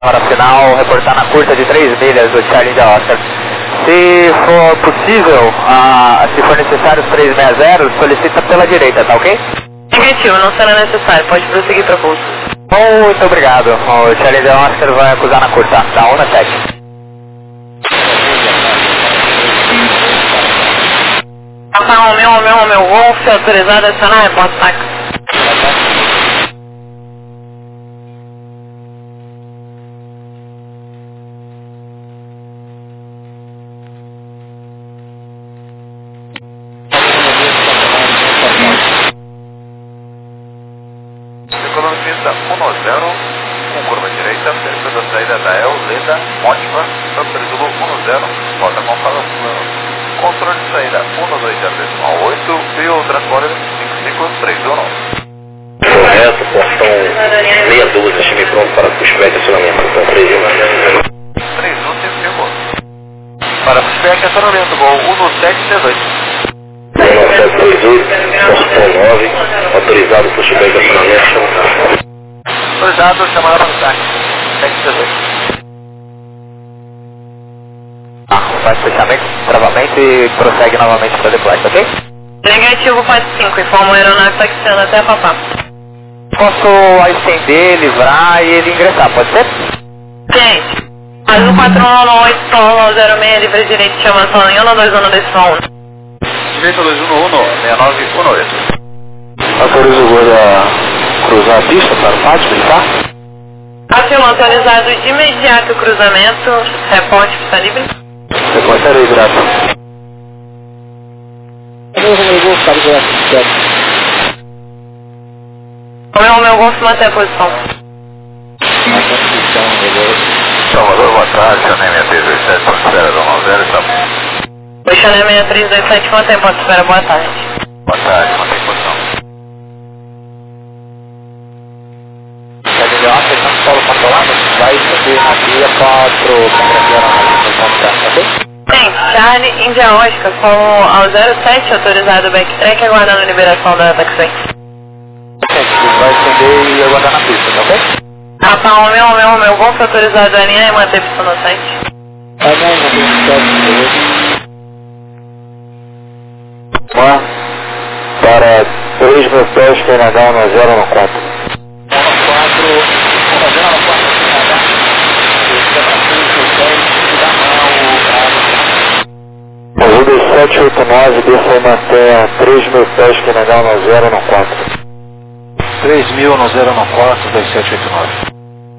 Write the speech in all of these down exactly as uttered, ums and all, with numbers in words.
Hora final, reportar na curta de três milhas do Charlie de Oscar. Se for possível, ah, se for necessário os trezentos e sessenta, solicita pela direita, tá ok? Negativo, não será necessário, pode prosseguir para pouso. Muito obrigado. O Charlie de Oscar vai acusar na curta, da um na sete. Alfa Romeo, Romeo, Romeo, Golf, autorizado a acionar, reporte táxi. Economista um zero, com curva direita, perto da saída da El, Leda, Mótiva, Santo um zero, rota com fala controle de saída um dois zero decimal oito e o transporte cinco cinco três um. Correto, portão meia dúzia, estive pronto para pushback acionamento, portão três um. três um, cinco cinco. Para pushback acionamento, gol um sete dezoito. um sete dois oito, portão nove, autorizado pushback acionamento. Autorizado, chamada para o táxi, sete dezoito. Ah, faz fechamento, travamento e prossegue novamente para depois, ok? Negativo, quatro cinco, informa o aeronave taxiando até a Papá. Posso estender, livrar e ele ingressar, pode ser? Gente, azul quatro um oito, Tom zero seis, livre direito, chama só em um dois um decimal um. Direito dois um um, seis nove um oito. Autoriza o voo a cruzar a pista para o pátio militar? Afirma autorizado de imediato o cruzamento, reporte pista livre. Reportarei, graças. O meu, o meu Golf mantém a posição. Salvador, boa tarde, Chanel seis dois sete, ponto zero nove zero, estamos. O Chanel seis três dois sete mantém ponto espera, boa tarde. Boa tarde, mantém posição. Charlie de Oscar, não solo controlado, vai subir na via quatro, congregação na posição certa, ok? Sim, Charlie, Índia Oscar, com ao zero sete, autorizado o backtrack, aguardando a liberação da taxi. Vai estender e aguardar na pista, tá ok? Alfa Romeo, Romeo, Romeo, Golf, autorizado a alinhar e manter pista no site. Tá bom, vamos para três mil pés, P N H no zero no quatro. Azul dois sete oito nove, desça e mantenha três mil pés, P N H no zero no quatro. três mil no zero no quatro, dois sete oito nove.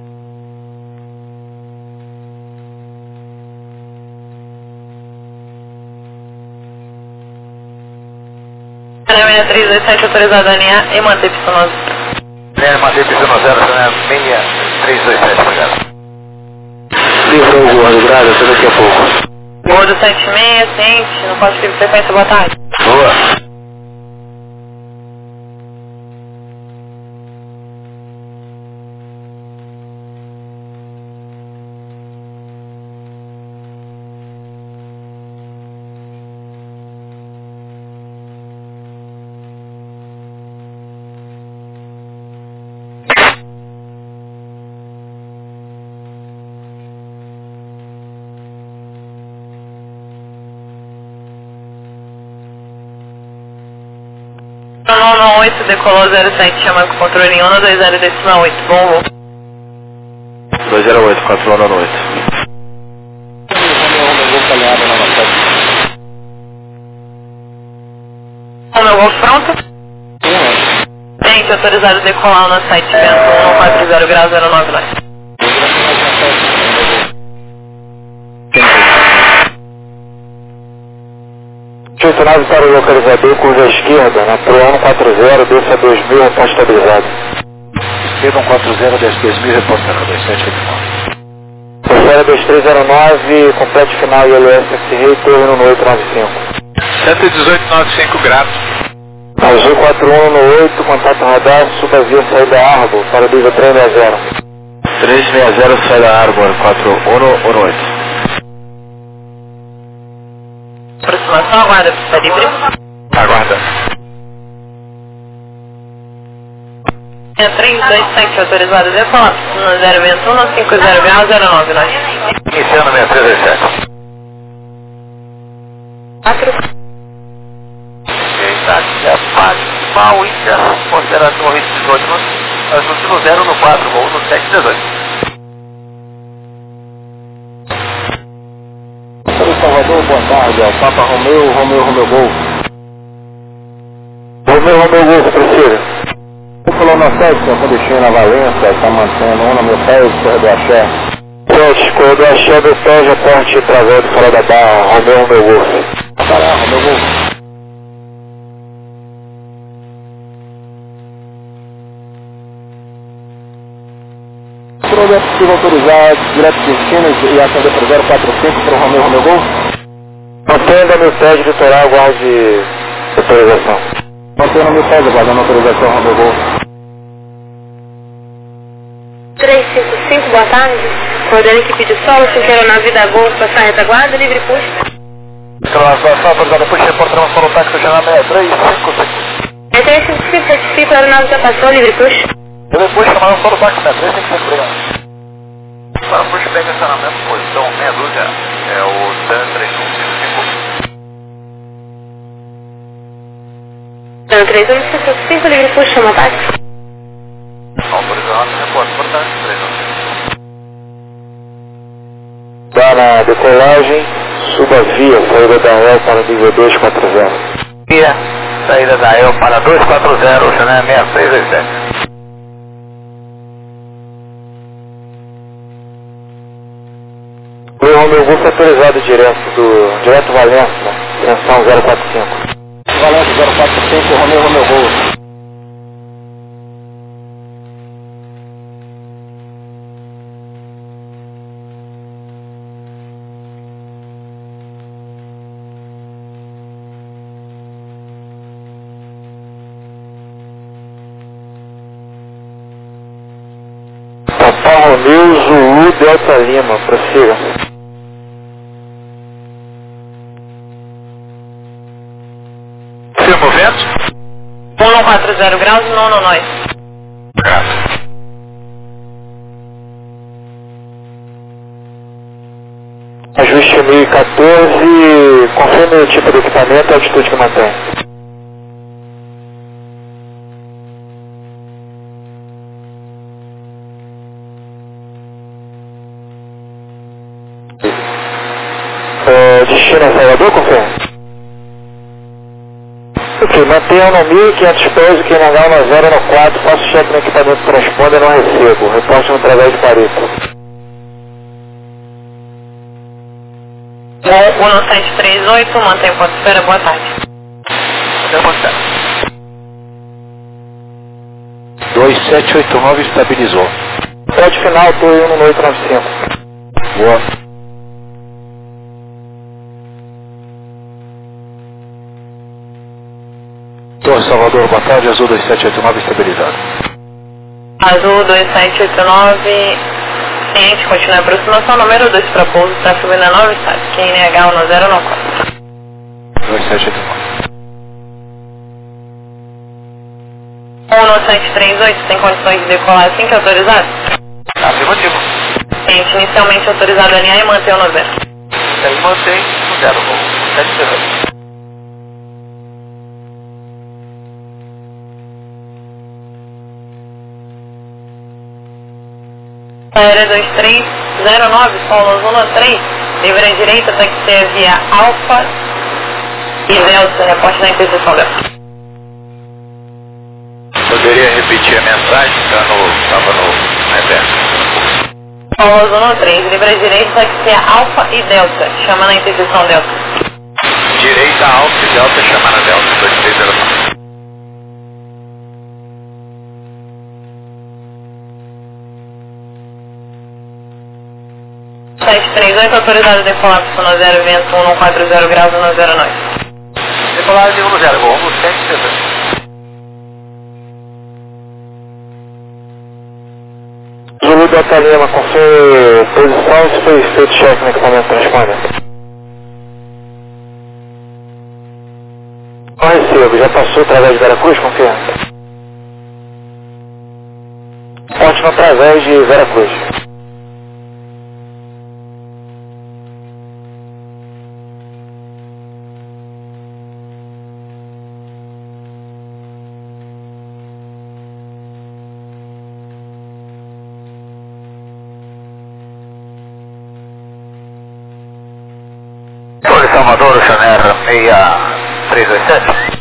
seis três dois sete, autorizado a alinhar e manter pista no É, manter pista no zero, seis três dois sete, obrigado. Livrou o gordo, grave, até daqui a pouco. Gordo sete seis, ciente, não posso escrever frequência, boa tarde. Boa. um oito, decolou zero sete, chama com controle em um dois zero decimal oito, bom voo. dois zero oito, quatro um oito. O meu Golf pronto? Gente, autorizado a decolar no site vento um quatro zero grau zero nove nove. oito nove para o localizador, curva à esquerda, na Pro um quatro zero, desça dois mil, reposta estabilizado. Esquerda um quatro zero, desce dois mil, reportando dois sete oito nove. Terceira dois três zero nove, complete final I L S X-Ray, turno no oito nove cinco. cento e dezoito noventa e cinco graus. Azul quatro um oito, contato radar, suba via saída Arbor, para Diva três seis zero. três seis zero, saída Arbor, quatro um oito. Aproximação, aguarda pista livre. Aguarda. três dois sete, autorizado decolar no zero vinte e um, cinco zero grau, zero nove nove. Iniciando seis três dois sete. quatro. Eita, maximal Índia, consideração risco dezoito, ajuste no zero no quatro, voo no sete dezoito. Salvador, boa tarde, é Papa Romeu, Romeu, Romeu Gol. Romeu, Romeu Gol, você precisa? Você falou na sete, tem um destino na Valência, está mantendo um no meu pé, corredor do Axé. sete, corredor do Axé, do Teja, porte travendo fora da barra, Romeu, Romeu Gol. Tá lá, Romeu Gol. Projeto possível autorizar direto destinos e atender para zero quatro cinco para o Romeu, Romeu Gol? Mantendo meu pé de litoral, aguarde autorização. Mantendo meu pé, aguardando autorização, Romeu Gol. três cinco cinco, boa tarde. Rodando equipe de solo, cinco aeronave da Gol, passar retaguarda, livre push. Classificação autorizada, puxa, reportamos para o táxi chamado seis três cinco cinco. É três cinco cinco, certifica, a aeronave já passou, livre push. Livre push, chamamos para o táxi, né? três cinco cinco, obrigado. Para o push, pega estacionamento, posição meia dúzia, é o Dan três um cinco cinco. Dan três um cinco cinco, livre push, chama táxi. Autorizado, repórter, portanto, três um cinco. Dá na decolagem, suba via, saída da E L para nível dois quatro zero. Via, saída da E L para dois quatro zero, Chanel seis seis dois sete. O Romeu Gol foi autorizado direto do direto Valença, extensão zero quatro cinco. Valença zero quatro cinco, Romeu, Romeu Gol. Papa Romeu, Zulu, Delta Lima, prossiga. Firma o vento? um quatro zero graus, nono nós. Graças. Ajuste mil e quatorze, confirme o tipo de equipamento e a altitude que mantém. É, destino a Salvador, confirme? Ok, mantenha no mil e quinhentos pés, que na H um zero no quatro, faço cheque no equipamento transponder e não recebo, reporte no através de Parito. um sete três oito, mantém ponto de espera, boa tarde. Até você. dois sete oito nove estabilizou. Pode final, estou indo no oito nove cinco. Boa. Torre Salvador, boa tarde, Azul dois sete oito nove estabilizado. Azul dois sete oito nove, ciente, continua a aproximação, número dois para pouso, tráfego ainda nove, sabe? Q N H um zero no quatro. dois sete oito nove. um sete três oito, tem condições de decolar assim que é autorizado? Afirmativo. Ciente, inicialmente autorizado a alinhar e manter o no zero. Aí mantém no zero, voo sete dezoito. Aérea dois três zero nove, solo zona três, livre à direita, taxi via Alfa e Delta, reporte da interseção Delta. Poderia repetir a mensagem? Estava no, no reverso. Solo zona três, livre à direita, taxi Alfa e Delta, chama na interseção Delta. Direita, alfa e delta, chama na delta, dois três zero nove. sete três oito, autorizado a decolar para o zero vento um quatro zero graus no zero nove. Decolagem um zero, voo sete dezoito. Zulu Delta Lima, confirme posição se foi feito cheque no equipamento transponder. Não recebo, já passou através de Veracruz, confirma. Ponte no através de Vera Cruz. Torre Salvador, Chanel seis três dois sete.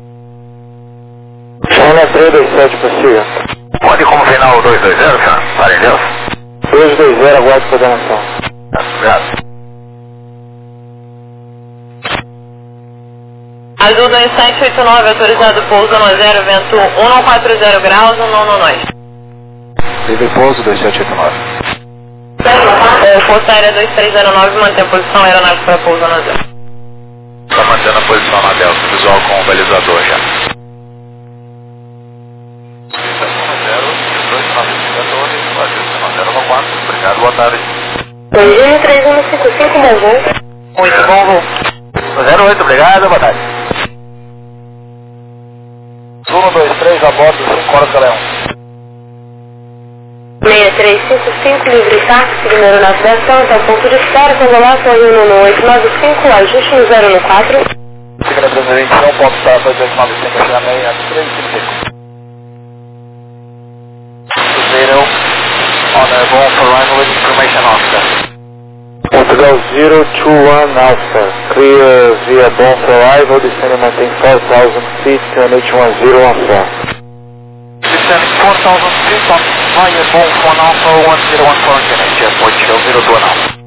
Chanel três dois sete, possível. Pode como final dois dois zero, Chanel? Para em Deus. dois dois zero, aguarde coordenação. Obrigado. Azul dois sete oito nove, autorizado pouso no zero, vento um não quatro zero graus, um nono nós. Livre pouso dois sete oito nove. É, Força Aérea dois três zero nove, mantém a posição aeronave para pouso no zero. Está mantendo a posição na Delta, visual com o balizador já. Obrigado, boa tarde. Origem três um cinco cinco, bom voo. Muito bom voo. zero oito, obrigado, boa tarde. um dois três, a bordo, cinco horas da Leão. seis três cinco cinco, livre táxi, seguindo a navegação, até o ponto de espera, quando lá, Torino no oito nove cinco, ajuste no zero no quatro. Segunda Presidente, um ponto para dois oito nove cinco, China meia três cinco cinco. Zero, honorable for arrival with information officer. Portugal zero two one Alpha, clear via Bom for arrival, descending maintain four thousand feet, Q N H one zero one four. Descending four thousand feet on via Bom for Alpha one zero one four, Q N H, airport zero zero two now.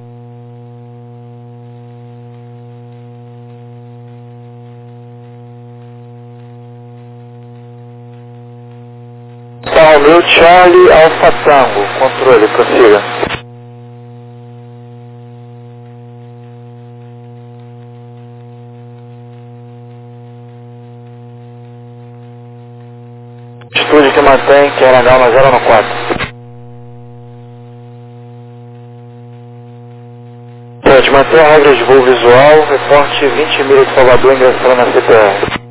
Romeo Charlie Alpha Tango, controle, prossiga. Atitude que mantém Q N H um zero no quatro. sete, mantém a regra de voo visual, reporte vinte milhas de Salvador ingressando na C P R.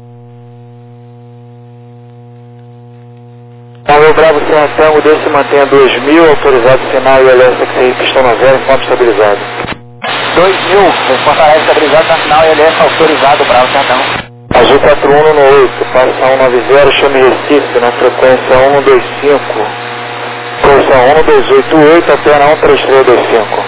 Romeo Bravo Serra Tango, desse mantenha dois mil, autorizado sinal e L S X I, pistão na zero, ponto estabilizado. dois mil, resposta aérea estabilizado na final e L S autorizado, Bravo Serra Tango. Azul quatro um no oito, passa cento e noventa, chame Recife, na frequência um dois cinco, posição um dois oito oito, até um três três dois cinco.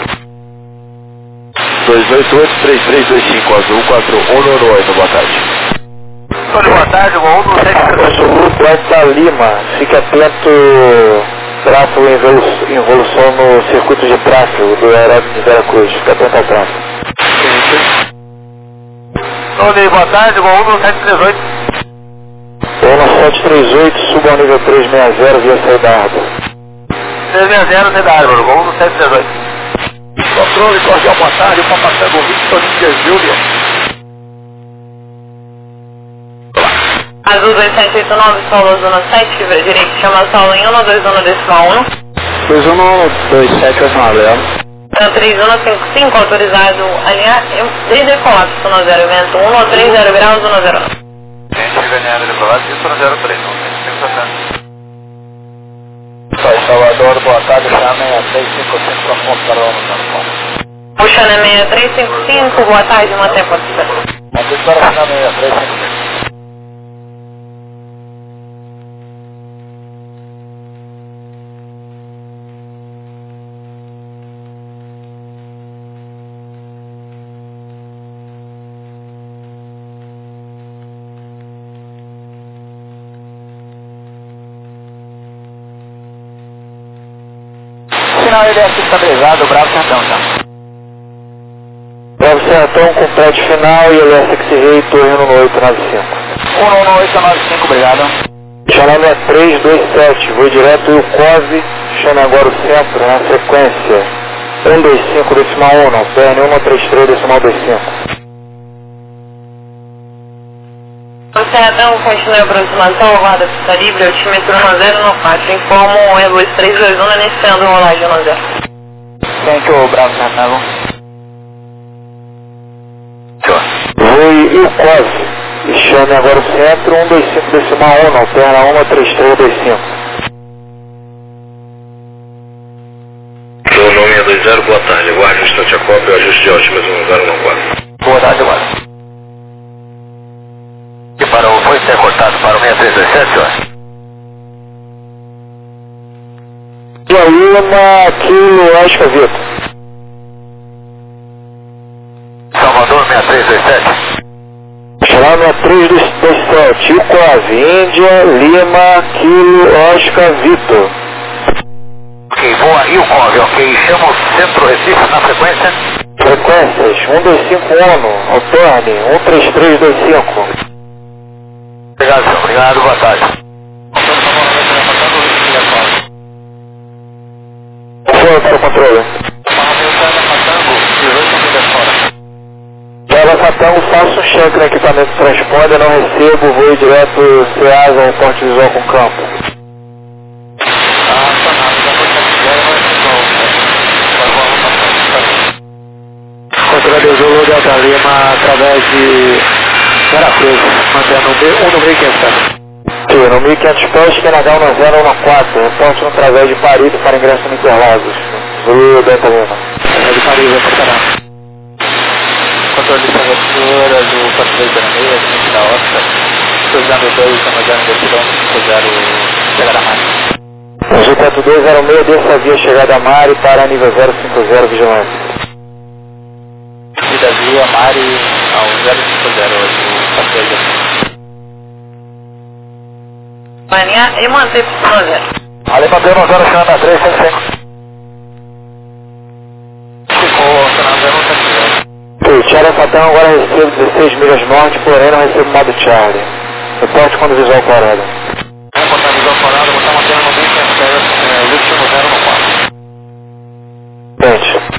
dois oito oito três três dois cinco, Azul quatro um no oito, boa tarde. Boa tarde, voo no Absoluto Eta Lima, fique atento, tráfego em evolu- evolução no circuito de tráfego do aeródromo de Vera Cruz, fique atento ao tráfego. Tony, boa tarde, voo no sete três oito. Voo no sete três oito, suba ao nível três seis zero via saída Árbor. três seis zero, saída Árbor, voo no sete três oito. Controle, cordial, boa tarde, Papa Tango Victor India Júlia. Azul dois sete oito nove, solo zona sete, fibra direito, chama solo em um dois um decimal um. dois um dois sete oito nove, Então três um cinco cinco, autorizado alinhar desde colapso no zero, vento um três zero graus, um zero. Gente, ganhando de colapso, isso no zero três, não tem sensação. Sai Salvador, boa tarde, chame três cinco cinco para ponto para o ano. Puxando a seis três cinco cinco, boa tarde, mantém a posição. Mantém para a seis três cinco cinco. Sinal L S estabilizado, Bravo Sertão, tá? Bravo Sertão com prédio final e L S X Rei, Torino no oito nove cinco. um um oito nove cinco, obrigado. Chame é três dois sete, voo direto e o Cove, chame agora o centro na frequência um dois cinco decimal um, P N um três três decimal dois cinco. O Sertão continua a aproximação, guarda pista livre, altímetro no zero no quatro, informo o Airbus três dois um iniciando rolagem no zero. Thank you, Bravo Sertão. Voe e o Cove, e chame agora o centro um dois cinco decimal um, P N um três três dois cinco. zero, boa tarde. Aguarde um instante a cópia, ajuste de altimas um zero um quatro. Boa tarde, mano. E para o foi ser cortado para o seis três dois sete, senhor? E aí, na Kilo Oscar Vitor. Salvador seis três dois sete. Chamar seis três dois sete, Icov, Índia, Lima, Kilo Oscar Vitor. Ok, boa, Icov, ok. Chama o Centro Recife na frequência. Frequências um dois cinco um, alterne, um três três dois cinco. Obrigado, senhor. Obrigado, boa tarde. Foi para o controle. Java Fatango, faço um cheque no equipamento de transponder, não recebo, vou direto CEASA, reporte visual com campo. Controle Zulu Delta Lima através de Veracruz, mantendo um no mil e quinhentos. Sim, no mil e quinhentos pés, Q N H um zero um quatro, reporte através de Parido para ingresso no Interlagos. Zulu Delta Lima. É de Parido, vai controle de temperatura do quatro dois zero seis, frente da Oscar, dois zero dois, estamos decisão cinco zero, chegada a Mari. G quatro dois zero seis, desça a via chegada a Mari para nível zero cinco zero, vigilância. Vida via Mari ao zero cinco zero, o quatro dois zero seis. Marinha e manter para o zero. Ali manteve um zero, chegando a três cento e cinco. Ficou, Fernando zero um sete zero. Charlie Fatão, agora recebo dezesseis milhas norte, porém não recebo modo Charlie. Reporte quando visual parado. Vamos botar visual parado, vou estar mantendo no mil e quinhentos pés, é, último zero um quatro. Frente.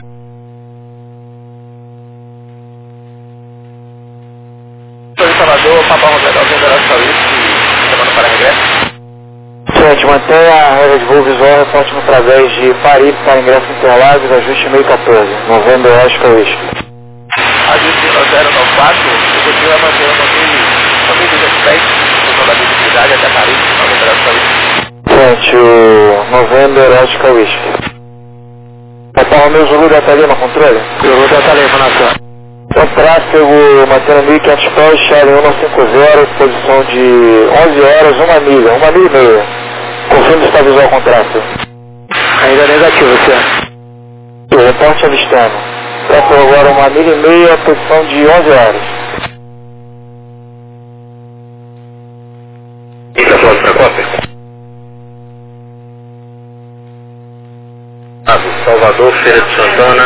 Sou de Salvador, Papa Roberto, alguém da Araçá Whisky, chamando para regresso. Frente, mantenha a regra de voo visual, reporte através de Paris para ingresso Interlagos, ajuste meio quatorze, Novembro Oscar Whisky. Ajuste no zero nove quatro, o Coutinho vai manter no mil e duzentos pés, função da visibilidade até Paris, Novembro Oscar Whisky. Frente, o Novembro Oscar Whisky. Papa Romeu Zulu Delta Lima, controle? Zulu Delta Lima, nação. Então, tráfego mantendo mil e quinhentos pés, Charlie um cinco zero, posição de onze horas, uma milha, uma milha e meia. Confirme se está visual com tráfego. Ainda negativo, senhor. O reporte avistando. Tráfego agora uma milha e meia, posição de onze horas. Quem está falando para a cópia? Salvador, Feira de Santana,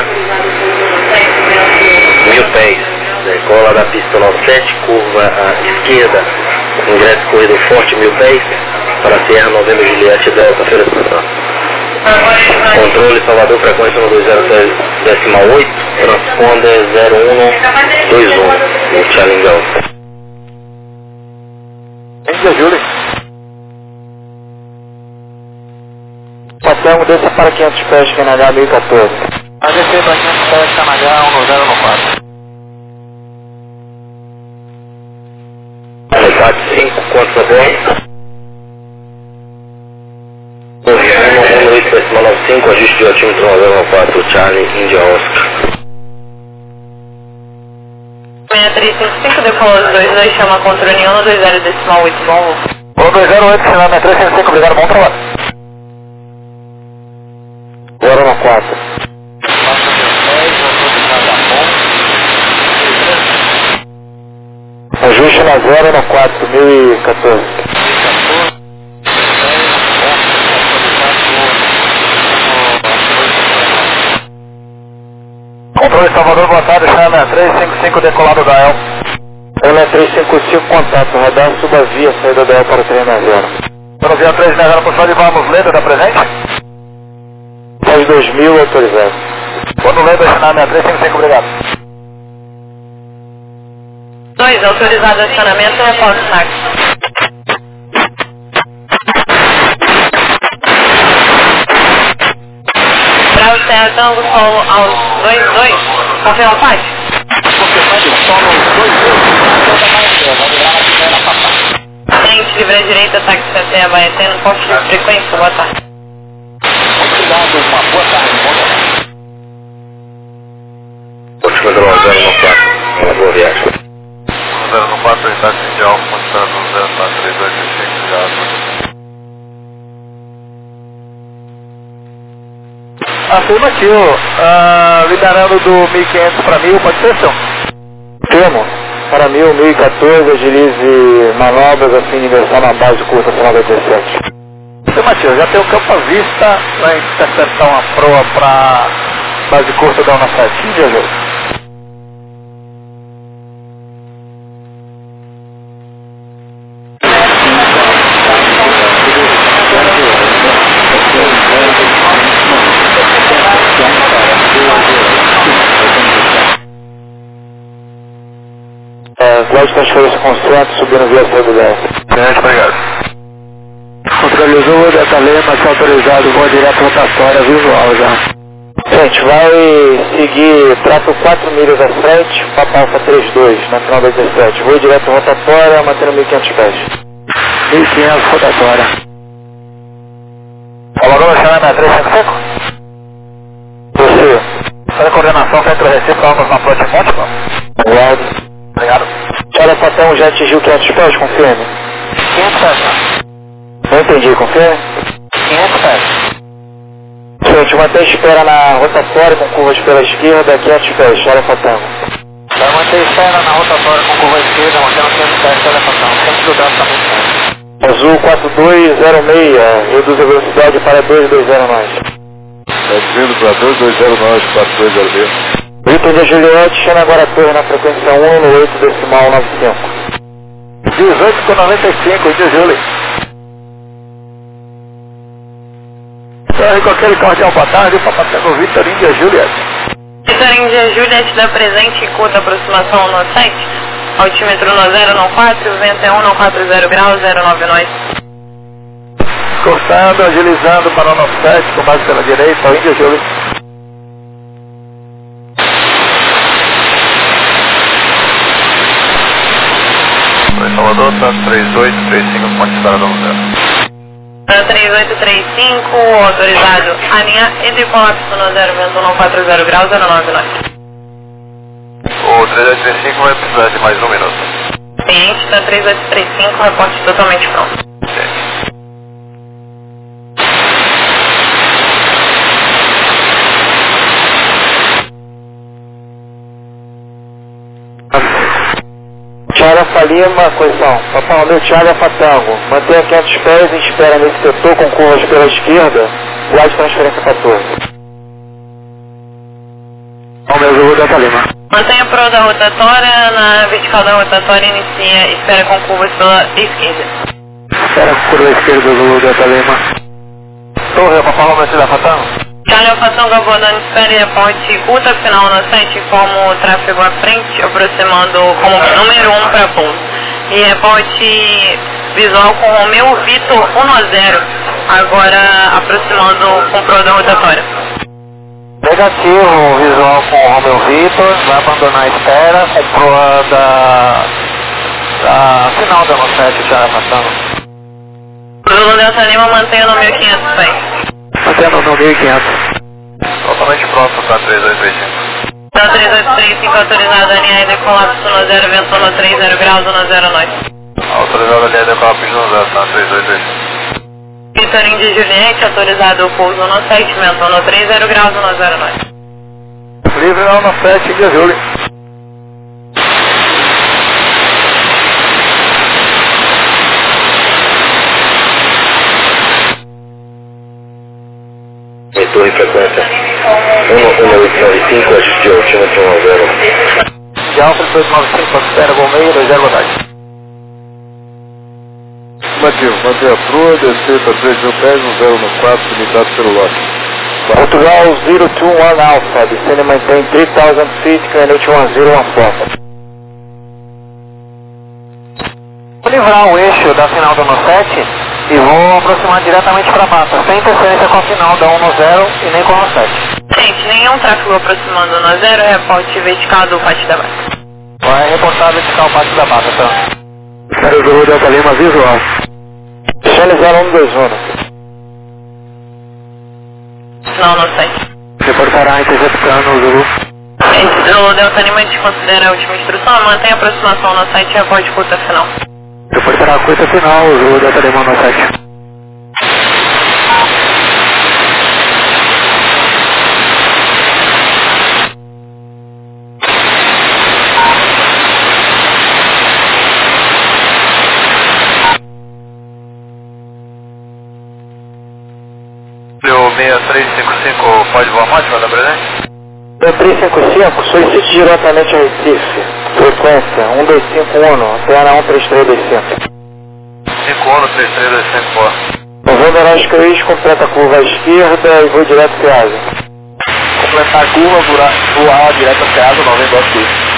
mil pés, decola da pista nove sete, curva à esquerda, ingresso corredor forte, mil pés, para Sierra Novembro Juliette Delta, Feira de Santana. Controle Salvador, frequência no dois zero três decimal oito, transponder zero um dois um, no Tchalingão. Índia Júlia. Patango, desça para quinhentos pés, Q N H mil e quatorze. A descer para quinhentos pés, Q N H um zero um quatro. Metade cinco, quantos a bordo? um oito decimal nove cinco, ajuste de altímetro um zero um quatro, Charlie, Índia Oscar. seis três cinco cinco, decolou dois dois, chama controle um dois zero decimal oito, bom. O dois zero oito, sinal seis três cinco cinco, obrigado, bom trabalho. zero um quatro. Ajuste na zero no quatro, mil e quatorze. Controle Salvador, boa tarde, chama seis três cinco cinco, decolado da E L. seis três cinco cinco, contato, radar, suba via, saída da E L para três sessenta. Quando vier três sessenta, posição de vamos, Leda, está presente? Faz dois mil, autorizado. Quando Leda, sinal seis três cinco cinco, obrigado. dois, autorizado acionamento, reporte S A C. Para o Serra Tango, solo aos dois dois, confirma o pátio? Confirmando, solo dois dois, Frente, livre à direita, táxi até a Baetena, corte de frequência, boa tarde. obrigado, uma boa tarde, bom dia. boa viagem. um zero um quatro, táxi de Alfa, mostrando um zero quatro três dois cinco, obrigado. Afirmativo. Ah, liderando do mil e quinhentos para mil, pode ser, senhor? Temo. Para mil, mil e quatorze, agilize manobras a fim de inversão na base curta final da dezessete. Afirmativo, já tem o campo à vista, vai interceptar uma proa para base curta da Una sete. Viajou. Guarde transferência constante, subindo via celular. Grande, obrigado. Controlizou o Delta Lima, está autorizado, voo direto rotatória visual já. Gente, vai seguir trato quatro milhas à frente, Papa Alfa trinta e dois, na final da dezessete. Voo direto rotatória, mantendo mil e quinhentos pés. mil e quinhentos rotatória. Alô, Xará sessenta e três cinquenta e cinco? Você. Faz a coordenação centro Recife, vamos na Plot Múltipla. Obrigado. Obrigado. Tchau, Fatão, já atingiu quinhentos pés, confirme. quinhentos pés. Não entendi, confirme. quinhentos pés. Gente, mantém espera na rotatória com curvas pela esquerda, quinhentos pés, tchau, Fatão. Vai manter espera na rotatória com curva esquerda, mantendo quinhentos pés, telefatão. Sempre do braço tá muito bem. Azul quatro dois zero seis, reduz a velocidade para dois dois zero nove. Reduzindo para dois dois zero nove, quatro dois zero seis. Vitor de Juliette, chama agora a torre na frequência um no oito decimal noventa e cinco. dezoito com noventa e cinco, Índia Júlia. Corre com aquele carro boa tarde, para passar no Vitor Índia Juliette. Vitor Índia Juliette da presente e curta aproximação no sete. Altímetro no zero nove quatro, vento é um não quatro zero graus, zero nove nove. Cortando, agilizando para o nosso sete, com base pela direita, Índia Júlia. Salvador, tá três oito três cinco, pode estar no zero. três oito três cinco, autorizado a linha e de colapso no zero vento não quatro zero graus, zero nove nove. O três oito três cinco vai precisar de mais um minuto. Cliente da três oito três cinco, reporte totalmente pronto. Sim. Charlie Alfa Lima, coesão. Papai Romeu, Charlie Alfa Tango. Mantenha quinhentos pés e espera nesse setor com curvas pela esquerda. Guarde transferência para torre. Romeu, Zulu, Delta Lima. Mantenha a proa da rotatória, na vertical da rotatória inicia espera com curvas pela esquerda. Espera com curva esquerda, Zulu, Delta Lima. Torre, Papai Romeu, Charlie Alfa Tango. Charlie Alfa Tango abordando espera e reporte curta final no sete como tráfego à frente, aproximando como número um para ponto. E reporte visual com Romeu Vitor um zero, agora aproximando com proa da rotatória. Negativo, visual com o Romeu Vitor, vai abandonar a espera, com proa da, da final da nossa sete, Charlie Alfa Tango. Zulu Delta Lima mantenha no mil e quinhentos pés. Mantendo no mil e quinhentos. Totalmente pronto para três oito três cinco. Da três oito três cinco autorizada a linha de colapso no zero vento no trinta graus no zero nove. Autorizado a linha de colapso no zero, tá três oito três cinco. Vitor Índia Juliette, autorizado o pouso no sete, vento no trinta graus no zero nove. Livre não no sete, Índia Júlia. Torre frequência um um oito nove cinco, ajuste o altímetro um zero. De Alfa oito nove cinco, espera, voo meio, dois zero verdade. Afirmativo, manter a proa, descer para três mil pés, um zero no quatro, limitado pelo lote. Portugal zero two one Alpha, descendo e mantém three thousand feet, Granite one zero one four. Vou livrar o eixo da final da no sete e vou aproximar diretamente para a mata, sem interferência com a final da um no zero e nem com a no sete. Gente, nenhum tráfego aproximando no zero, reporte vertical do pátio da mata. Vai reportar vertical parte da mata, tá? Quero o Delta Lima visual. Chile zero um dois um. Final no sete. Reportará interceptando o Zulu. O Delta Lima desconsidera a última instrução, mantém a aproximação no site e reporte curta final. Reportará a curta final, o Delta Lima no site. seis três cinco cinco, pode voar mais, vai dar presente? seis três cinco cinco, solicite diretamente a Recife. Frequência um dois cinco um, antena um três três dois cinco. cinco um, três três dois cinco, boa. Eu vou virar as cruz, completa a curva à esquerda e vou direto para a asa. Completar a curva, voar, voar direto para a asa, noventa e dois.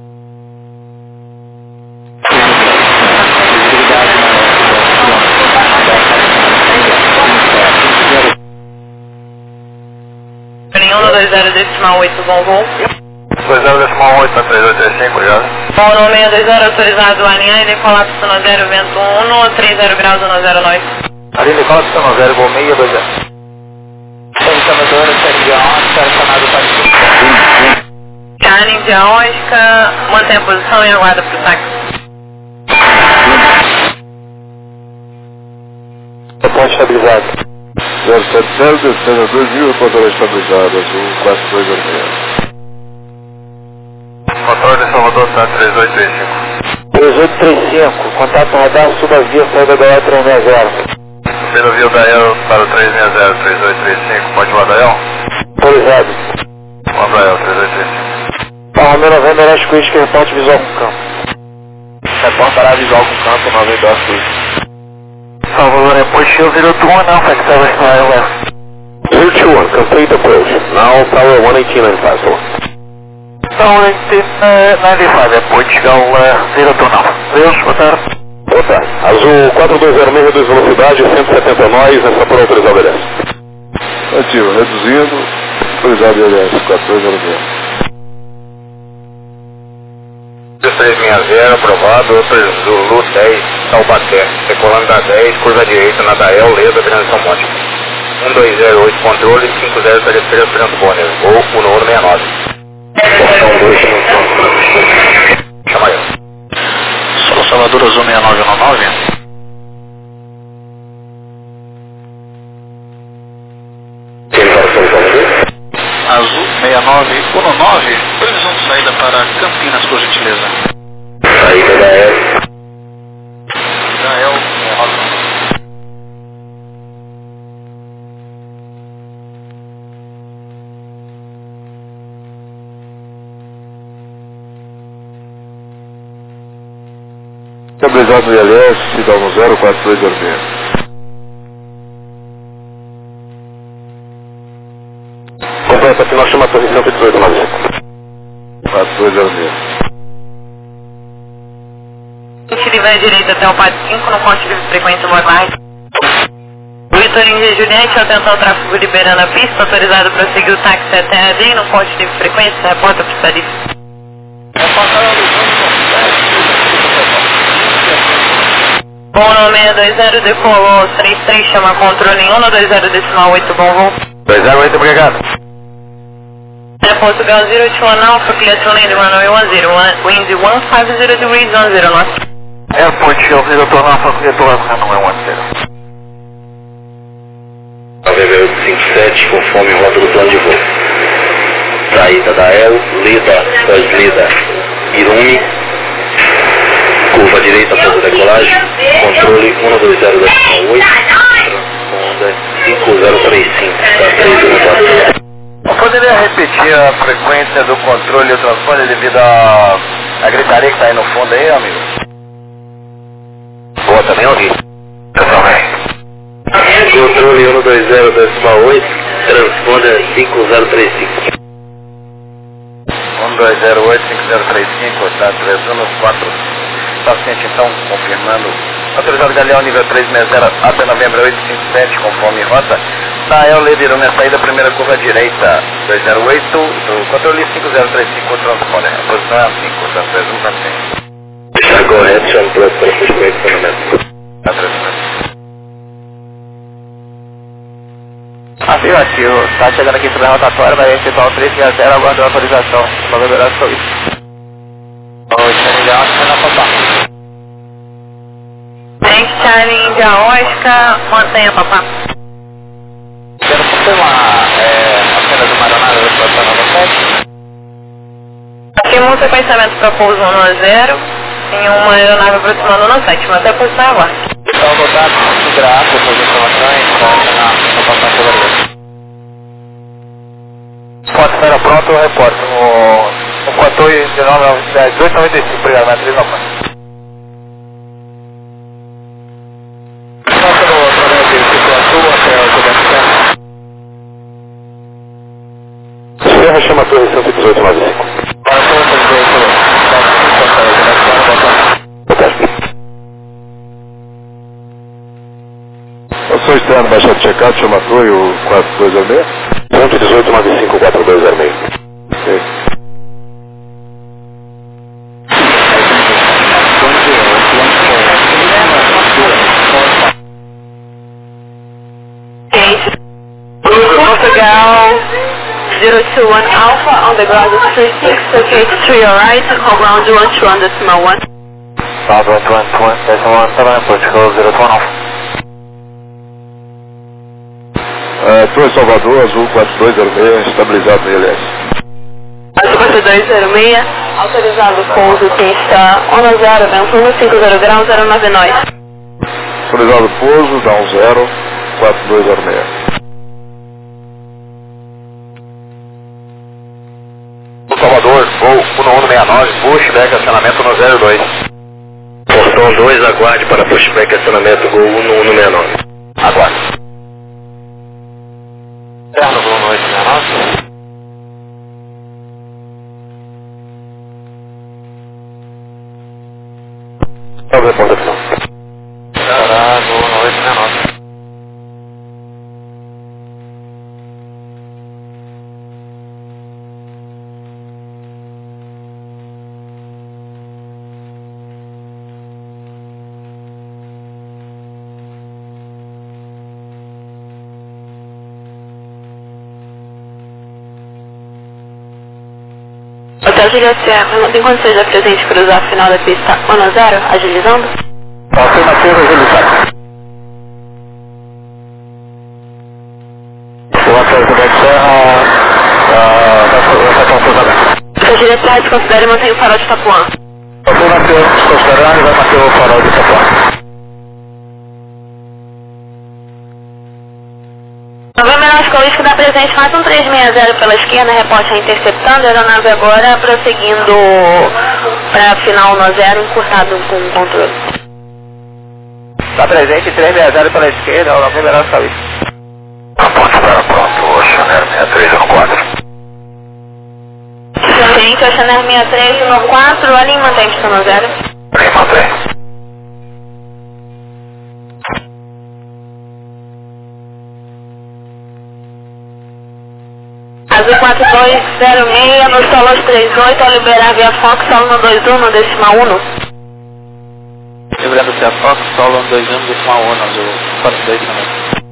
um dois zero decimal oito, bom voo. dois zero decimal oito, três dois três cinco, já. Paulo seis dois zero, autorizado a alinhar e decolar para zero zero, vento um, três zero graus, zero zero nove. Ali decola para zero zero, voo seis dois zero. Sensamadora, série de Oscar, chamado para Charlie de Oscar, mantém a posição e aguarda para o táxi. Ponto estabilizado. zero sete zero, descendo a dois mil, reportador estabilizado, azul quatro dois zero seis. Motor de Salvador, tá três oito três cinco. três oito três cinco, contato radar, suba via, saída da E três seis zero. Pelo vio da E L para o três seis zero, três oito três cinco, pode voar da E L? Autorizado. Voar da E L, três oito três cinco. Para Romeo noventa, Oeste Cruz, que reporte visual com campo. Reportará visual com campo, noventa e dois. Salvador é positivo, zero two one, now flight service to I L S. zero two one, complete approach. Now power one eighteen and fast one. Então, ninety five é Portugal, zero two now. Deus, boa tarde. Boa tarde. Azul quatro dois zero seis, reduz velocidade, cento e setenta nós, essa por autorizar o B D S. Ativo, reduzindo, autorizado I L S, quatro dois zero zero. três seis zero, aprovado, Zulu dez, Taubaté, decolando da dez, curva direita na da E L, lesa, transição móvel. um dois zero oito, controle, cinco zero três três, transponder, voo, o número sessenta e nove. Portão dois, chama eu. Solo Salvador, Azul sessenta e nove um nove. Azul sessenta e nove um nove, previsão de saída para Campinas, por gentileza. Saída da E L. Da E L, sessenta e nove. Estabilizado no I L S, cidadão zero quatro dois zero seis. Completa final, chama a posição cento e dezoito, nove. quatro dois zero seis. Ele vai à direita até o P A D cinco, no corte de frequência Mormar. Vitor Índia Juliette, atenção ao tráfego liberando a pista, autorizado para seguir o táxi até a D, no corte de frequência, repórter para o Sarif. Bom no seis dois zero, decolou três três, chama controle em um dois zero decimal oito, bom voo. dois zero oito, obrigado. É Portugal zero oito one Alpha, clear to land runway one zero one, wind one five zero degrees one zero north. Airport Hill, zero two Alpha, clear to land runway one zero. Navegador cinco sete, conforme rota do plano de voo. Saída da E L, Lida, Lida, Irumi, curva direita após a decolagem, controle um dois zero decimal oito, transponder cinco zero três cinco, tá três um quatro. Poderia repetir a frequência do controle e o transponder devido à a gritaria que está aí no fundo aí, amigo? Boa, também ouvi. Eu também. Controle um dois zero decimal oito, transponder cinco zero três cinco. um dois zero oito, cinco zero três cinco, tá três um quatro. Paciente então, confirmando. Autorizado Galeão, nível três seis zero, até novembro oito cinco sete, conforme rota. Da E L, virou minha saída, primeira curva direita, dois zero oito, do controle cinco zero três cinco, transponder. A posição é a cinco, tá três um quatro cinco. Está correto, chamo para o fechamento do momento. Tá três um quatro cinco. Afirmativo, está chegando aqui sobre a rotatória, vai efetuar o três seis zero, aguardando a autorização. Nova Liberado foi isso. Oi, Charlie India Oscar, na papá. Thanks, Charlie India Oscar, mantenha papá. Quero confirmar é, a cena de uma aeronave da situação nova sete. Aqui um sequenciamento para pouso um a zero, tem uma aeronave aproximando na sétima, até posição agora. Então, contato, grato por as informações, está na, na papá sobre Foto espera pronto, eu reporto no, no quatorze dezenove dezoito noventa e cinco, obrigado, matriz não pode. Passa no através de Ciclo até o Sebastião. Serra chama a torre cento e dezoito nove cinco. Para todos os veículos, Eu sou externo, baixado check-out, chama a torre, o quatro dois zero seis. cento e dezoito nove cinco quatro dois zero seis. Ok. Portugal zero two one Alpha on the ground is three six, okay, it's three alright, hold ground one two on decimal one. Sound one two one two one, decimal one seven, Portugal zero two one Alpha. É, Torre Salvador, Azul quatro dois zero seis, estabilizado no I L S. Azul quatro dois zero seis, autorizado pouso pista um zero, vento um cinco zero graus, zero nove nove. Autorizado pouso, down zero, quatro dois zero seis. Salvador, voo um um seis nove, pushback, acionamento no zero dois. Portão dois, aguarde para pushback acionamento Gol um um seis nove. Aguarde. Interno Gol um oito seis nove. Salve a ponta final. Será Gol um oito seis nove. Hotel Juliette Serra, não tem condições de presente cruzar a final da pista um a zero, agilizando? Afirmativo, agilizado. O Hotel Juliette Serra vai estar cruzamento. Hotel Juliette Serra, desconsidere e mantém o farol de Itapuã. Afirmativo, desconsiderando e vai manter o farol de Itapuã. Novembro Oscar Whisky dá presente mais um três seis zero pela esquerda, reporte interceptando, a aeronave agora prosseguindo para final um a zero, encurtado com o controle. Está presente três seis zero pela esquerda, o Novembro Oscar Whisky. Ponto para pronto, Chanel sessenta e três um quatro. Gente, a Chanel sessenta e três um quatro, ali mantém pista um a zero. Ali mantém. Azul quatro dois zero seis, no solo três oito, ao liberar via Fox, solo no dois um, no decimal um. Liberando via Fox, solo no dois um, decimal um, Azul quatro dois também.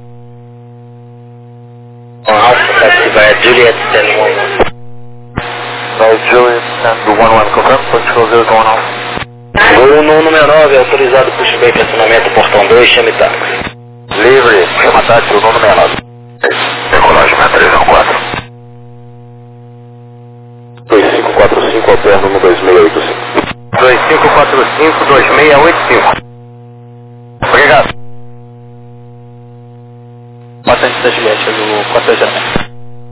Alpha, taxi by Juliet stand one one. By Juliet stand one one, confirm, Portugal zero two one Alpha. Gol um um seis nove, autorizado pushback acionamento portão dois, chame táxi. Livre, chama táxi, o nono seis nove. Decolagem três um quatro. dois cinco quatro cinco, alterno no dois seis oito cinco. dois cinco quatro cinco, dois seis oito cinco. Obrigado. Bastante da Juliette, Azul quatro dois zero seis.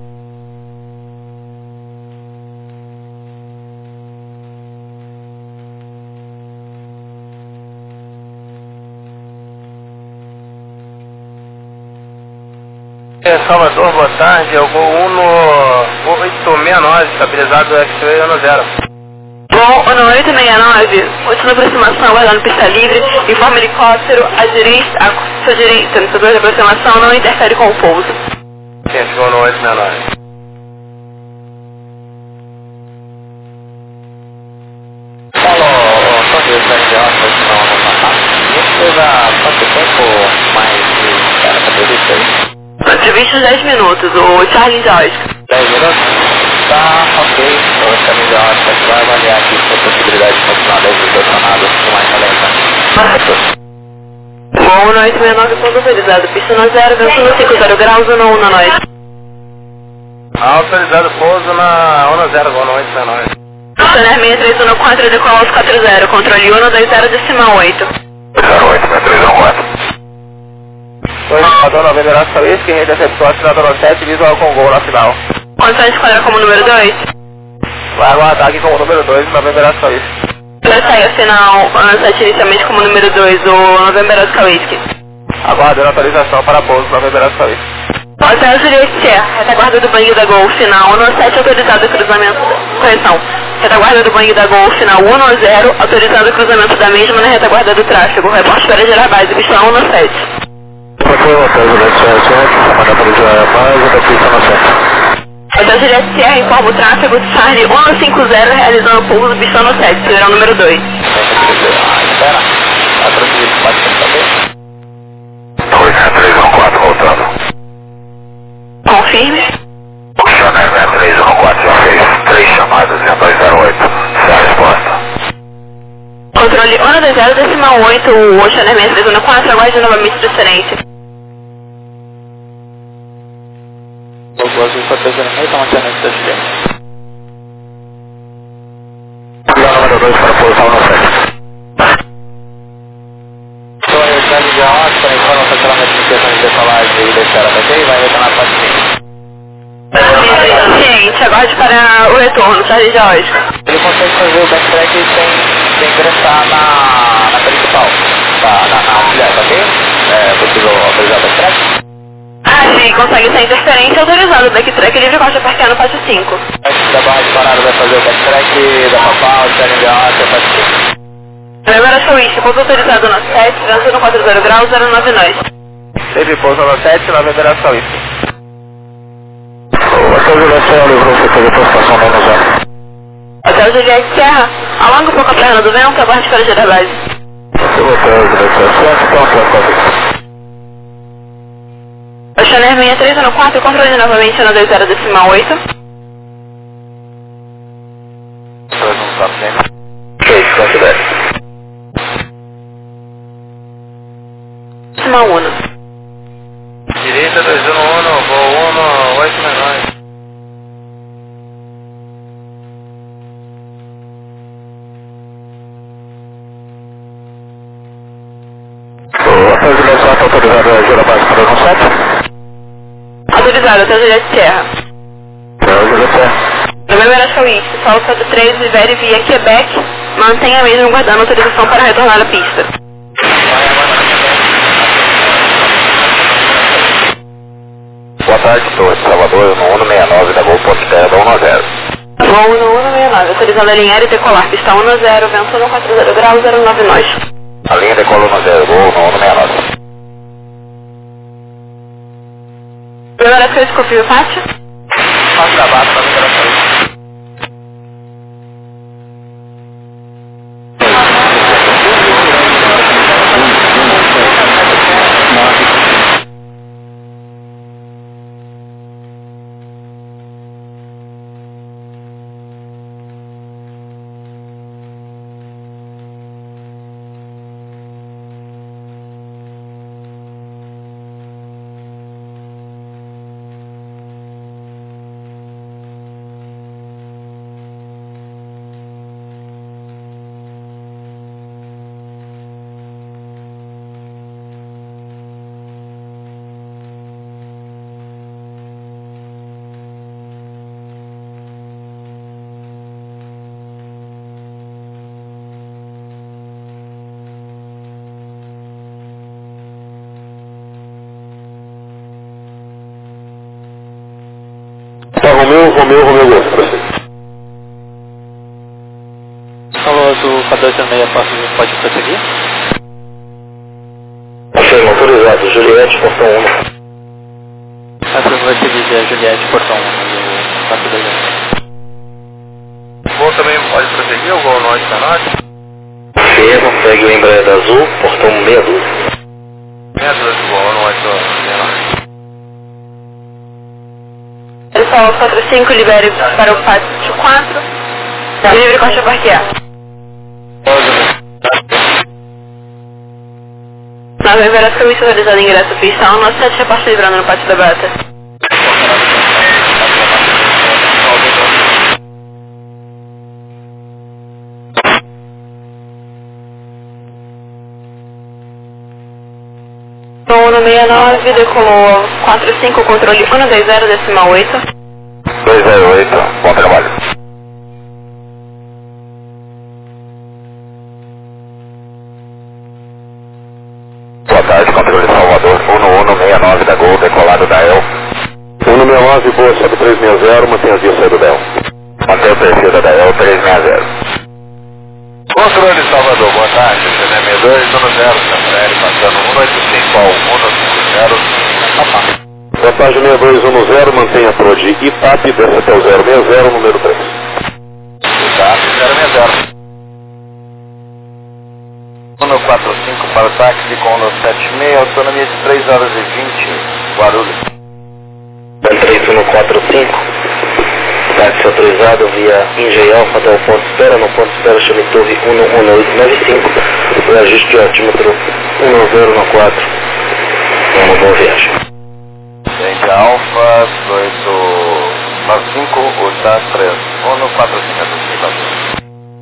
Salvador, boa tarde, é o Gol um no oito seis nove, estabilizado X-Ray ano zero. Gol no oito seis nove, última aproximação, aguardando pista livre, informa helicóptero, à direita, à sua direita, no setor de aproximação, não interfere com o pouso. Gente, Gol no oito seis nove. Falou, só Deus vai enviar uma posição no passado. Isso dá quanto tempo mais de cara para tudo isso aí? Previsto dez minutos, o Charlie George. dez minutos? Tá, ok. O caminho da hora, você vai avaliar aqui se a possibilidade de continuar dez direcionadas com mais talenta. Bom, noite sessenta e nove, ponto autorizado. Pista no zero, vento no cinquenta graus, um um na noite. Autorizado pouso na um zero, boa noite, sessenta e nove. Sonar seis três um quatro, decola aos quatro zero, controle um dois zero, decimal oito. zero oito, seis três um quatro. Oi, Padrão Novembro Horácio Whisky, rede receptor, assinador sete, visual com gol na final. Condições de quadra como número dois. Vai aguardar aqui como número dois, Novembro Horácio Whisky. Segue a final sete inicialmente como número dois, o Novembro Horácio Whisky. Aguardando autorização para pouso, Novembro Horácio Whisky. Hotel Juliette Sierra, retaguarda do banho da Gol, final um sete, autorizado cruzamento, correção. Retaguarda do banho da Gol, final um zero, autorizado cruzamento da mesma na retaguarda do tráfego. Reporte para gerar base, pista um sete. Hotel Juliette Sierra, chamada para gerar base da pista um sete. Hotel Juliette Sierra informa o tráfego de Charlie um cinco zero, realizando o pouso do pista um sete, seguirá o número dois. Espera, a prosseguir, pode saber? dois três um quatro voltando. Confirme. O Chanel três um quatro já fez três chamadas em dois zero oito. Sem a resposta. Controle um dois zero, decimal oito, o Ocean Air três um quatro, aguarde novamente transferência. O Brasil está pegando meio, está mantendo esse desvio. Número dois para posição no sete. Estou aí, o Charlie de Alto, conectando o cancelamento de questão de decolagem e deixar a P T e vai retornar para a Gente, aguarde para o retorno, Charlie George. Ele consegue fazer o backtrack sem, sem ingressar na, na principal, tá, na, na auxiliar, tá ok? É possível autorizar o backtrack? Ah, sim, consegue sem interferência autorizado. Backtrack livre costa parcial faixa cinco. Antes da barra de parada vai fazer o backtrack da Papal, Charlie de Alto, faixa cinco. Agora show isso, pouso autorizado no sete, vento no quatro zero graus, zero nove nove. Teve pouso no sete, na liberação isso. Hotel Juliette Sierra livrou o setor de postação menos zero. Hotel Juliette Sierra, alonga um pouco a perna do vento, aguarde para gerar base. Hotel Juliette Sierra, então quatro. Ocean Air seis três um quatro, controle novamente no dois zero decimal oito. dois um quatro, seis, considere. Decimal um. Direita dois um um, voo um, oito menores. O Hotel Juliette Sierra está autorizado a gerar base para o sete. Autorizado, Hotel Juliette Sierra. Hotel Juliette Sierra. Novembro Horácio Whisky, salta do três e vere via Quebec, mantenha mesmo guardando autorização para retornar à pista. Boa tarde, Torre de Salvador, no um sessenta e nove da Gol Ponte Terra da um zero. Voo no um sessenta e nove, autorizando a alinhar e decolar, pista um zero, vento no quatro zero graus, zero nove nove. A linha decola um zero, Gol no um sessenta e nove. Novembro Horácio Whisky, confio faixa. Faixa da base, Novembro Horácio Whisky. Tá, Romeu, Romeu, Romeu Golf, prossiga. Falou do K dois seis, posso, pode prosseguir? Achei autorizado, Juliette, portão um. Essa vai ser dizer Juliette, portão um do quatro dois zero. O Gol também pode prosseguir, o Gol no oito menores? Ferro, segue o Embraer azul, portão meia dúzia. Meia dúzia, Gol no oito menores. Sol quatro cinco, libere para o pátio quatro. Livre costa parquear. nove Imperação autorizado ingresso pista um, nove sete, reporte livrando no pátio da Bata. Uno sessenta e nove, decolou quatro cinco, controle um dois zero, decimal oito. dois zero oito, bom trabalho. Boa tarde, controle Salvador, uno uno sessenta e nove da Gol, decolado da E L. uno sessenta e nove, boa, sobe três seis zero, mantenha a via saída da E L. Mantenha o perfil da E L, três seis zero. Controle Salvador, boa tarde, C N M dois um zero, Santarém, passando um oito cinco ao um cinco zero, Apá. Boa tarde, sessenta e dois um zero, mantenha a Pro de Itap, desce até o zero seis zero, número três. Itap, zero seis zero. um quatro cinco para o táxi com um sete seis, autonomia de três horas e vinte, Guarulhos. três um quatro cinco, táxi autorizado via Engenhão até o ponto de espera, no ponto de espera chame torre um um oito nove cinco, o ajuste de altímetro um zero quatro, uma boa viagem. Frente Alfa, oito nove cinco, oito três, um quatro cinco,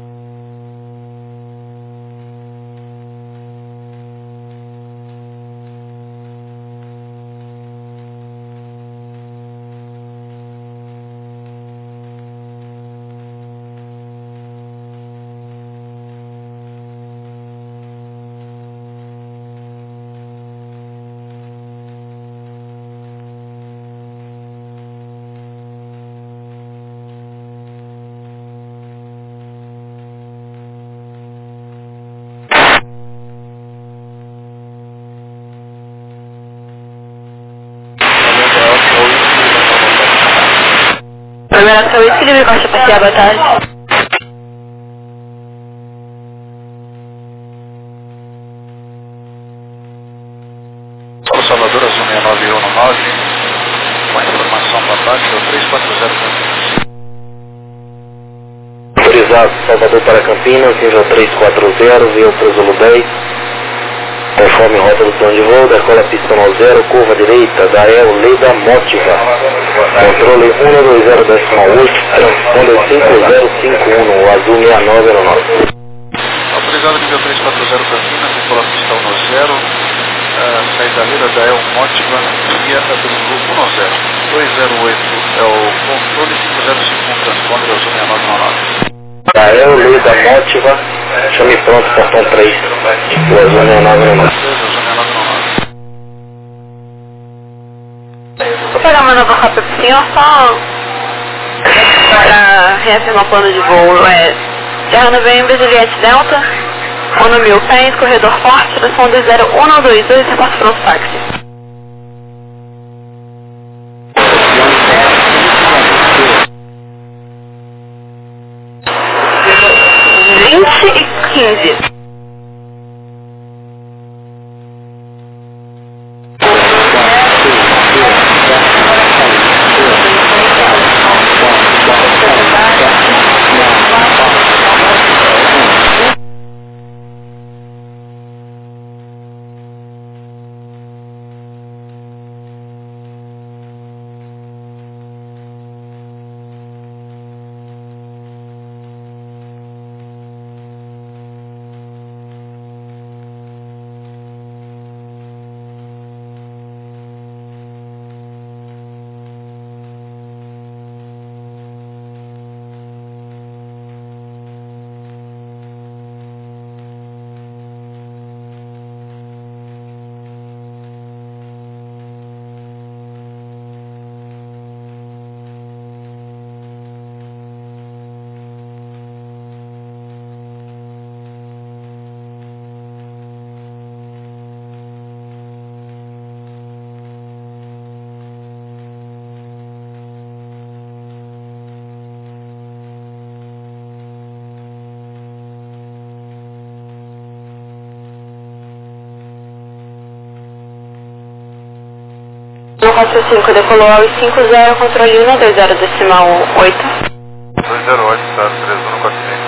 Imperação oito, livre costa parquear, boa tarde. Paulo Salvador, Azul seis nove um nove, com a informação para táxi, é o três quatro zero Campinas. Autorizado Salvador para Campinas, nível três quatro zero, via o Presumo dez, conforme rota do plano de voo, decola pista no zero, curva direita, da E L, Leda, Mótiva, controle um dois zero decimal oito, transponder cinco zero cinco um, Azul seis nove um nove. Autorizado nível três quatro zero Campinas, decola pista um zero, uh, saída Leda da E L, Mótiva, via Presumo um zero, dois zero oito é o controle cinco zero cinco um, transponder Azul seis nove um nove. Da E L, Leda, Mótiva, chame pronto, portão três, o Azul seis nove um nove. Vou pegar uma nova cópia pro senhor, só para reafirmar o plano de voo. É Terra November, Juliette Delta, Ono mil pés, corredor forte, responde zero um dois dois, reporte pronto táxi. vinte e quinze. quatro cinco, decolou aos cinco zero, controle um dois zero decimal oito. dois zero oito, tá, três um quatro cinco.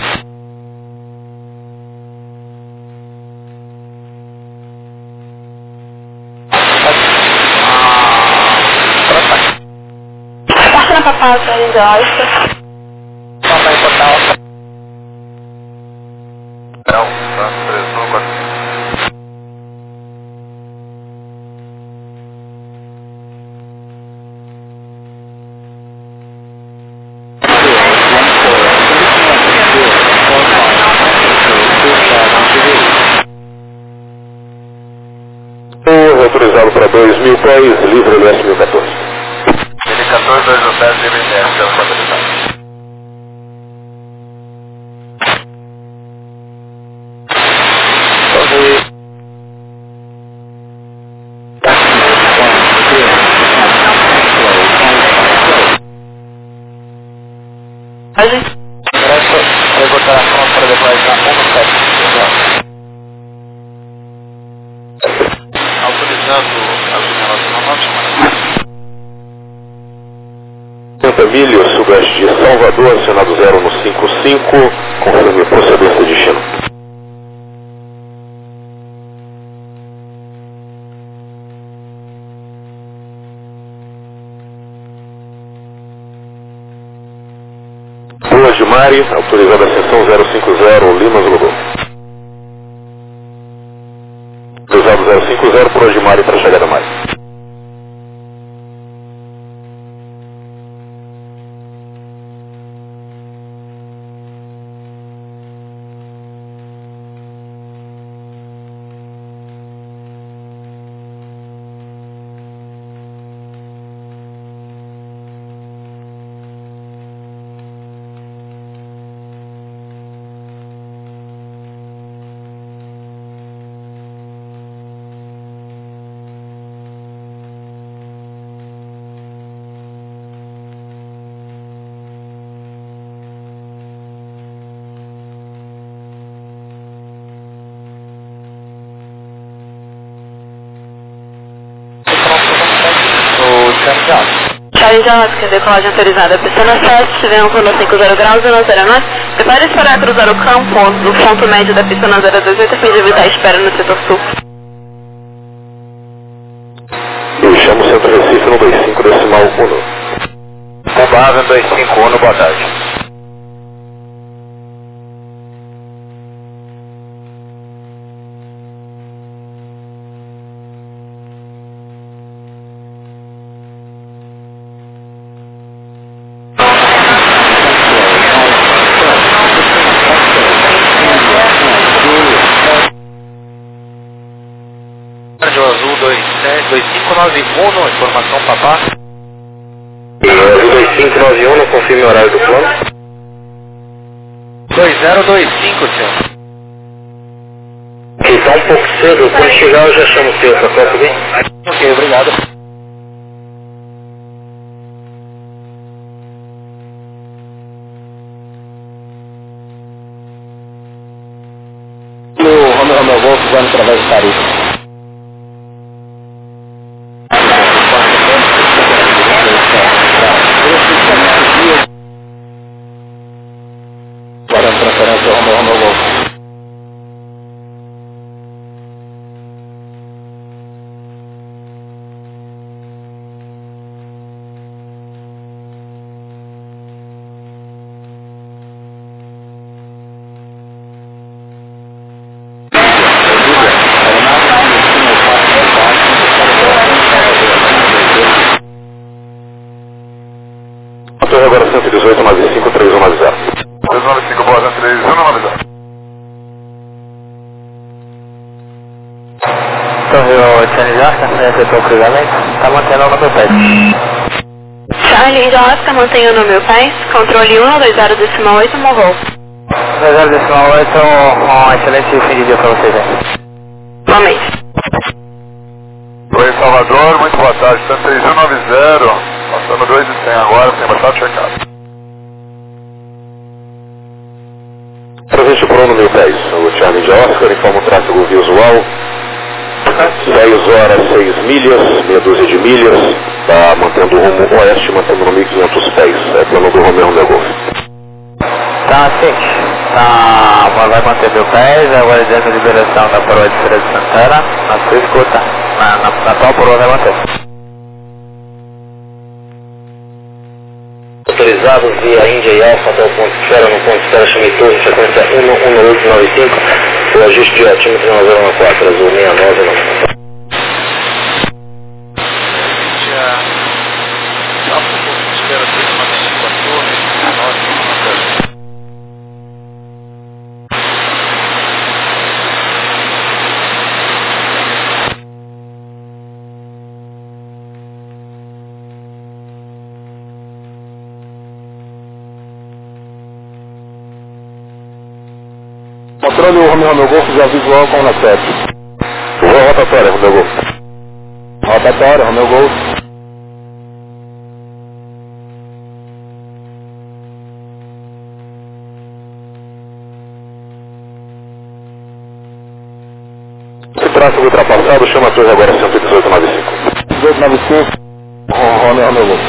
Passa na papai, tá indo alta. Papai total. Não, tá, três um quatro cinco. Autorizado para dois mil pés, livre L S mil e quatorze. Ele quatorze, dois um sete, livre M S, é o estabilizado. A gente... Vou botar a frente para depois na um sete. Autorizando a linha nacional, cinquenta milhas, sudeste de Salvador, acionado zero no cinco cinco, confirme procedência de destino. Rua de Mari, autorizada a seção zero cinco zero, Lima Zulu. Autorizado zero cinco zero, Rua de Mari para chegada Mari. Charlie Oscar, decolagem autorizada. Pistona sete, vento no cinco zero graus, zero zero nove. Prepare-se para cruzar o campo do ponto médio da pista na zero dois oito, a fim de evitar a espera no setor sul. Eu chamo o Centro Recife no dois cinco decimal um. Cuba dois cinco um, boa tarde. Azul dois cinco nove um, informação papá. dois cinco nove um, confirme o horário do plano. dois zero dois cinco, senhor. Ok, tá um pouco cedo, quando chegar eu já chamo o seu, tá certo bem? Ok, obrigado. O Romeo Romeo Golf vai através do Paris. Guardando transferência ao Romeo Romeo Golf. Motor agora cento e dezoito, nove cinco três um nove zero. três nove cinco, boa, três um nove zero. Torre Charlie Oscar, setor cruzamento, está mantendo o número sete. Charlie Oscar, mantenha o número pés, controle um dois zero decimal oito, morrou. dois zero decimal oito, um excelente fim de dia para vocês aí. Igualmente. Oi, Salvador, muito boa tarde, três um nove zero, passando dois e cem agora, tem bastante checado. Presente Bruno mil dez, o Charlie de Oscar, informa o tráfego visual seis horas, seis milhas, meia dúzia de milhas, está mantendo o rumo oeste, mantendo no mil e quinhentos pés, é plano do Romeo Romeo Golf. Tá, sim. Tá, vai manter mil pés, aguardando a liberação da coroa de Feira de Santana, na sua escuta, na, na, na tua coroa vai manter. Autorizado via Índia e Alfa até o ponto de esfera, no ponto de esfera Chimitou, frequência um um oito nove cinco, o ajuste de altímetro nove zero um quatro, azul seis nove nove. Alfa, ponto de esfera três nove cinco a torre, nove nove. Controle o Romeo Romeo Golf já visual com na sete. Vou rotatória, Romeo Golf. Rotatória, Romeo Golf. Se tráfego ultrapassado, chama a torre agora cento e dezoito nove cinco. dezoito nove cinco, Romeo Romeo Golf.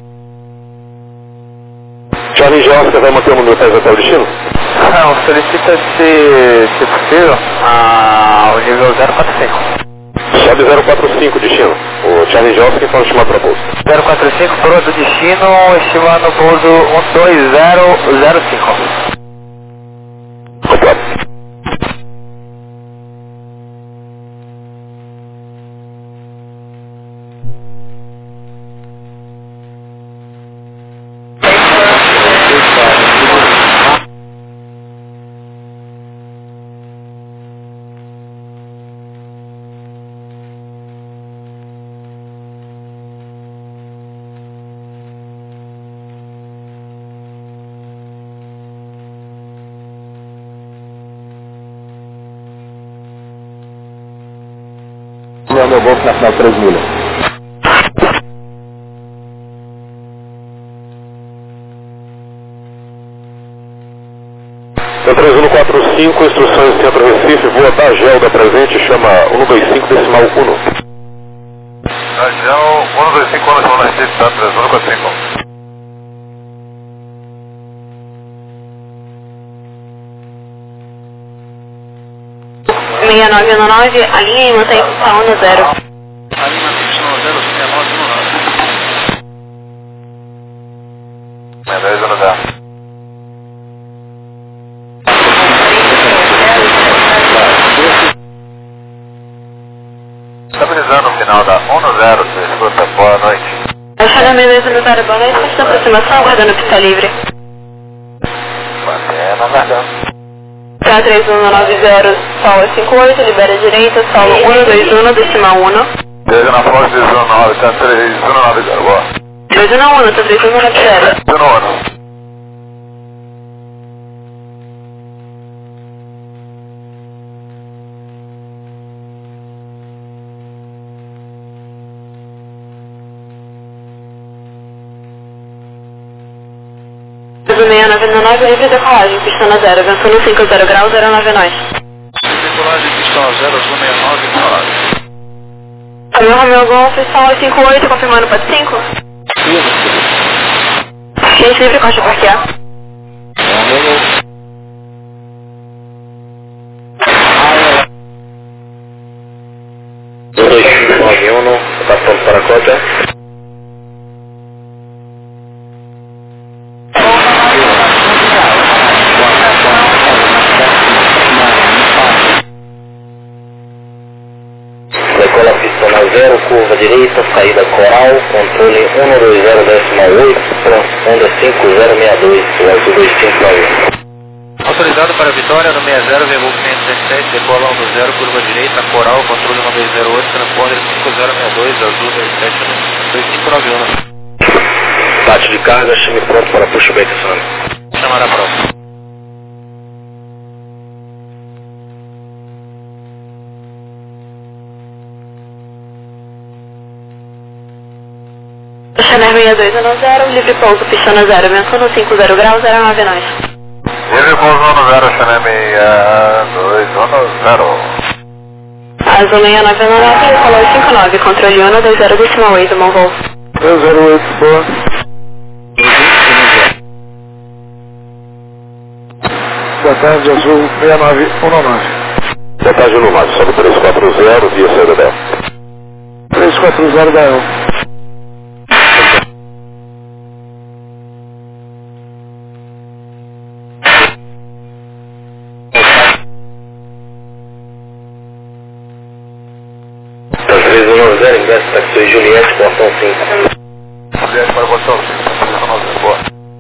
Charlie G. Oscar vai manter o número dez até o destino? Não, solicita se, se possível a, o nível zero quatro cinco. Sobe zero quatro cinco, destino. O Charlie G. Oscar pode chamar para pouso. zero quatro cinco, coroa do destino, estimando o pouso um dois zero zero cinco. Completo. Meu golfe na final três milhas. três um quatro cinco, instruções Centro Recife, voa da Gelda presente, chama um dois cinco decimal um. Região um dois cinco, um na Recife, tá? três um quatro cinco. seis nove um nove, a linha e mantém pista um zero. A linha Y zero seis nove um nove. seis dois um zero. Estabilizando o final da um zero, você escuta, boa noite. Baixada beleza no zero, boa noite, pista de aproximação, aguardando pista livre. Mantendo, aguardando. K três um nove zero, solo cinco oito, libera a direita, solo um dois um, decimal um. Veja na fonte dezenove, tá três um nove zero, boa. dois um um, tá três um nove zero. um um. seis nove nove, livre decolagem, pista na zero, vento no cinco zero graus, zero nove nós. Decolagem, pista zero, azul seis nove, decolagem. Romeo Romeo Golf, solo cinco oito, confirmando para cinco. Gente livre, costa parquear. dois cinco nove um, está pronto para a cota. Decola a pista na zero, curva direita, saída coral, controle um dois zero decimal oito, transponder cinco zero seis dois, o azul dois cinco nove um. Autorizado para Vitória no sessenta, voo quinhentos e dezessete, decola um zero, curva direita, coral, controle um dois zero oito, transponder cinco zero seis dois, azul dois sete dois cinco nove um. Bate de carga, chame pronto para pushback, Sônia. Chamar a prova. Chanel seis dois um zero, livre pouso, pista na zero, vento no cinco zero graus, zero nove nós. Livre pouso um zero, Chanel seis dois um zero. Azul seis nove nove, Color cinco nove, controle um dois zero decimal oito, bom voo. dois zero oito, boa. Boa tarde, Azul seis nove um nove. Boa tarde, Lumar. Sobe três quatro zero, via saída da E L. três quatro zero da E L. três um nove zero, ingresso taxi Juliette, portão cinco. Juliette para portão cinco, três um nove zero, boa.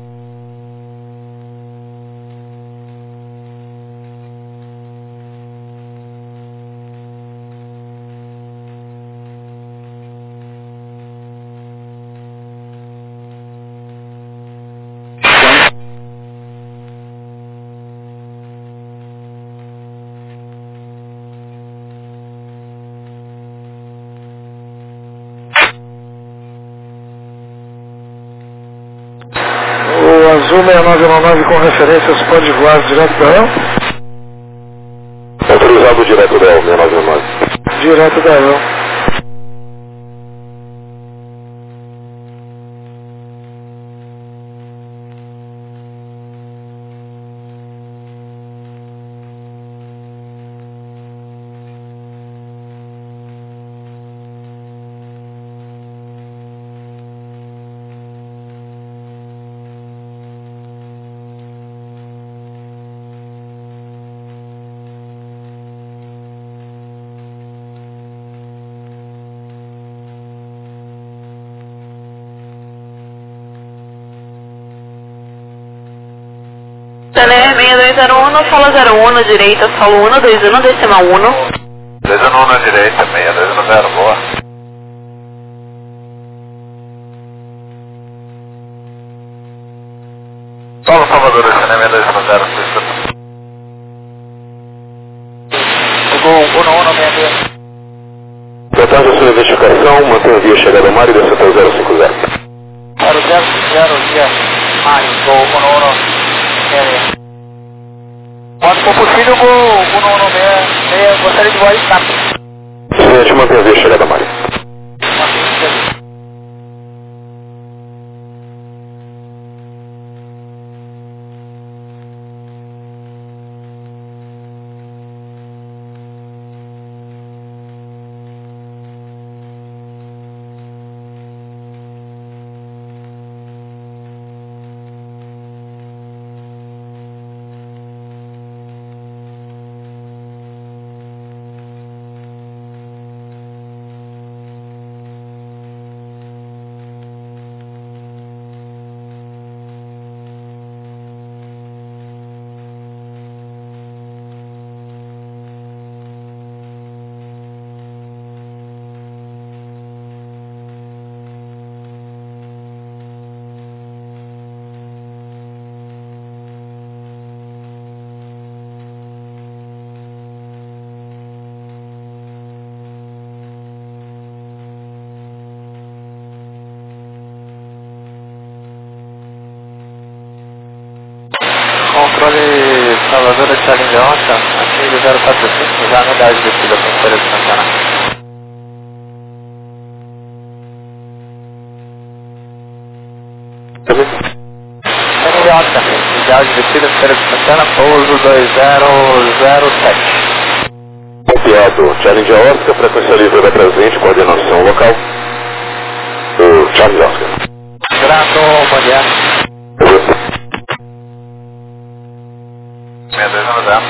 Azul seis nove nove com referências, pode voar direto da E L? Autorizado direto da E L, seis nove nove. Direto da E L. Tele seis dois zero um, solo zero um, direita, solo um dois um, decimal um. dois um na direita, seis dois um zero, boa. Solo Salvador, seis dois um zero, Gol um um seis seis. Boa tarde, a sua identificação, mantenha a via chegada ao mar e desça até o zero cinco zero. zero zero zero, via Mário, Gol um um seis. Quando for possível, Gol um um seis, gostaria de voar rápido. Cliente, mantenha a via chegada ao mar. Controle Salvador de Charlie de Onça, aqui do zero quatro cinco, já unidade descida com feira de Santana. Charlie de Onça, unidade descida com feira de Santana, pouso dois zero zero sete. Copiado, Charlie de Oscar, frequência livre da presente, coordenação local. O Charlie de Oscar. Grato, bom dia. seis dois um zero.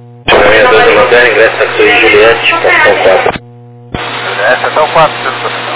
seis dois um zero, ingresso taxi Juliette, portão quatro. Juliette, até o quatro,